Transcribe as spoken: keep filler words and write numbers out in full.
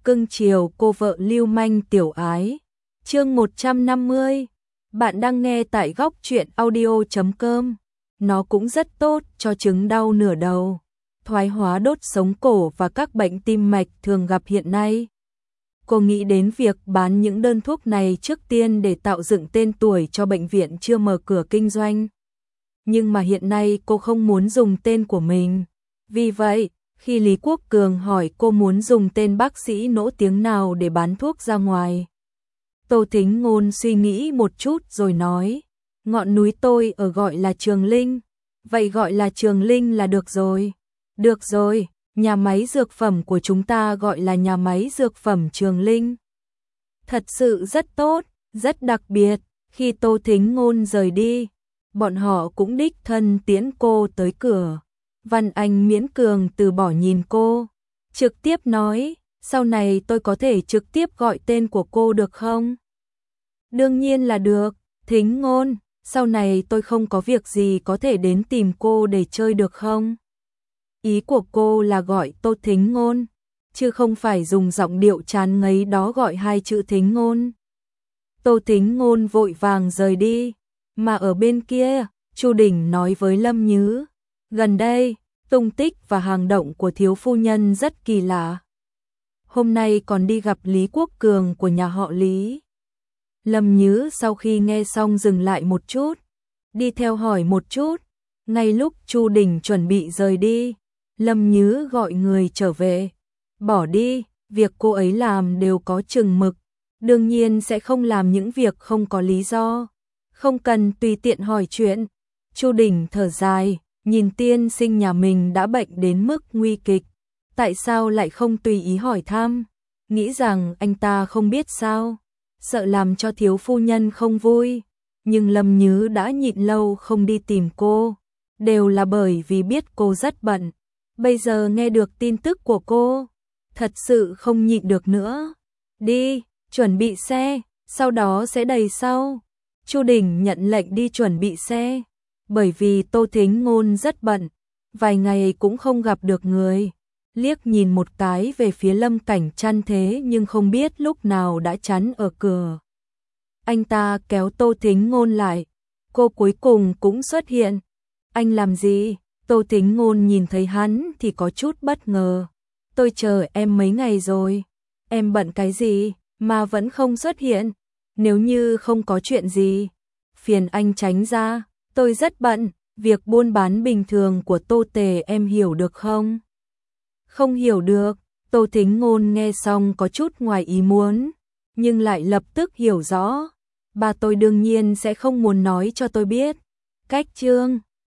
cưng chiều cô vợ lưu manh tiểu ái. Chương một trăm năm mươi. Bạn đang nghe tại góc truyện audio chấm com. Nó cũng rất tốt cho chứng đau nửa đầu, thoái hóa đốt sống cổ và các bệnh tim mạch thường gặp hiện nay. Cô nghĩ đến việc bán những đơn thuốc này trước tiên để tạo dựng tên tuổi cho bệnh viện chưa mở cửa kinh doanh. Nhưng mà hiện nay cô không muốn dùng tên của mình. Vì vậy, khi Lý Quốc Cường hỏi cô muốn dùng tên bác sĩ nổi tiếng nào để bán thuốc ra ngoài, Tô Thính Ngôn suy nghĩ một chút rồi nói, ngọn núi tôi ở gọi là Trường Linh. Vậy gọi là Trường Linh là được rồi. Được rồi, nhà máy dược phẩm của chúng ta gọi là nhà máy dược phẩm Trường Linh. Thật sự rất tốt, rất đặc biệt. Khi Tô Thính Ngôn rời đi, bọn họ cũng đích thân tiễn cô tới cửa. Văn Anh miễn cường từ bỏ nhìn cô, trực tiếp nói, sau này tôi có thể trực tiếp gọi tên của cô được không? Đương nhiên là được, Thính Ngôn, sau này tôi không có việc gì có thể đến tìm cô để chơi được không? Ý của cô là gọi Tô Thính Ngôn, chứ không phải dùng giọng điệu chán ngấy đó gọi hai chữ Thính Ngôn. Tô Thính Ngôn vội vàng rời đi, mà ở bên kia, Chu Đình nói với Lâm Nhứ, gần đây, tung tích và hành động của thiếu phu nhân rất kỳ lạ. Hôm nay còn đi gặp Lý Quốc Cường của nhà họ Lý. Lâm Nhứ sau khi nghe xong dừng lại một chút, đi theo hỏi một chút. Ngay lúc Chu Đình chuẩn bị rời đi, Lâm Nhứ gọi người trở về. Bỏ đi, việc cô ấy làm đều có chừng mực, đương nhiên sẽ không làm những việc không có lý do. Không cần tùy tiện hỏi chuyện. Chu Đình thở dài, nhìn tiên sinh nhà mình đã bệnh đến mức nguy kịch, tại sao lại không tùy ý hỏi thăm? Nghĩ rằng anh ta không biết sao, sợ làm cho thiếu phu nhân không vui. Nhưng Lâm Nhứ đã nhịn lâu không đi tìm cô, đều là bởi vì biết cô rất bận. Bây giờ nghe được tin tức của cô, thật sự không nhịn được nữa. Đi, chuẩn bị xe, sau đó sẽ đầy sau. Chu Đình nhận lệnh đi chuẩn bị xe, bởi vì Tô Thính Ngôn rất bận, vài ngày cũng không gặp được người. Liếc nhìn một cái về phía Lâm Cảnh Trăn thế nhưng không biết lúc nào đã chắn ở cửa. Anh ta kéo Tô Thính Ngôn lại, cô cuối cùng cũng xuất hiện. Anh làm gì? Tô Thính Ngôn nhìn thấy hắn thì có chút bất ngờ. Tôi chờ em mấy ngày rồi. Em bận cái gì mà vẫn không xuất hiện? Nếu như không có chuyện gì, phiền anh tránh ra. Tôi rất bận, việc buôn bán bình thường của Tô Tề em hiểu được không? Không hiểu được. Tô Thính Ngôn nghe xong có chút ngoài ý muốn, nhưng lại lập tức hiểu rõ. Ba tôi đương nhiên sẽ không muốn nói cho tôi biết. Cách chương